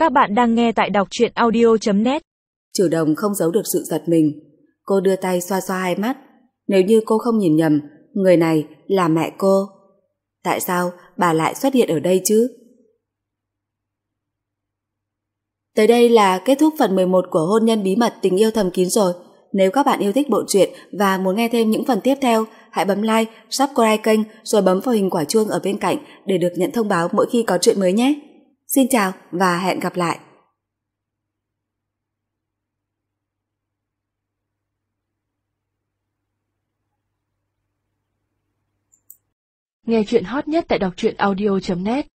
Các bạn đang nghe tại đọc truyện audio.net. Chủ Đồng không giấu được sự giật mình. Cô đưa tay xoa xoa hai mắt. Nếu như cô không nhìn nhầm, người này là mẹ cô. Tại sao bà lại xuất hiện ở đây chứ? Tới đây là kết thúc phần 11 của Hôn nhân bí mật tình yêu thầm kín rồi. Nếu các bạn yêu thích bộ truyện và muốn nghe thêm những phần tiếp theo, hãy bấm like, subscribe kênh rồi bấm vào hình quả chuông ở bên cạnh để được nhận thông báo mỗi khi có truyện mới nhé. Xin chào và hẹn gặp lại. Nghe truyện hot nhất tại đọc truyện audio.net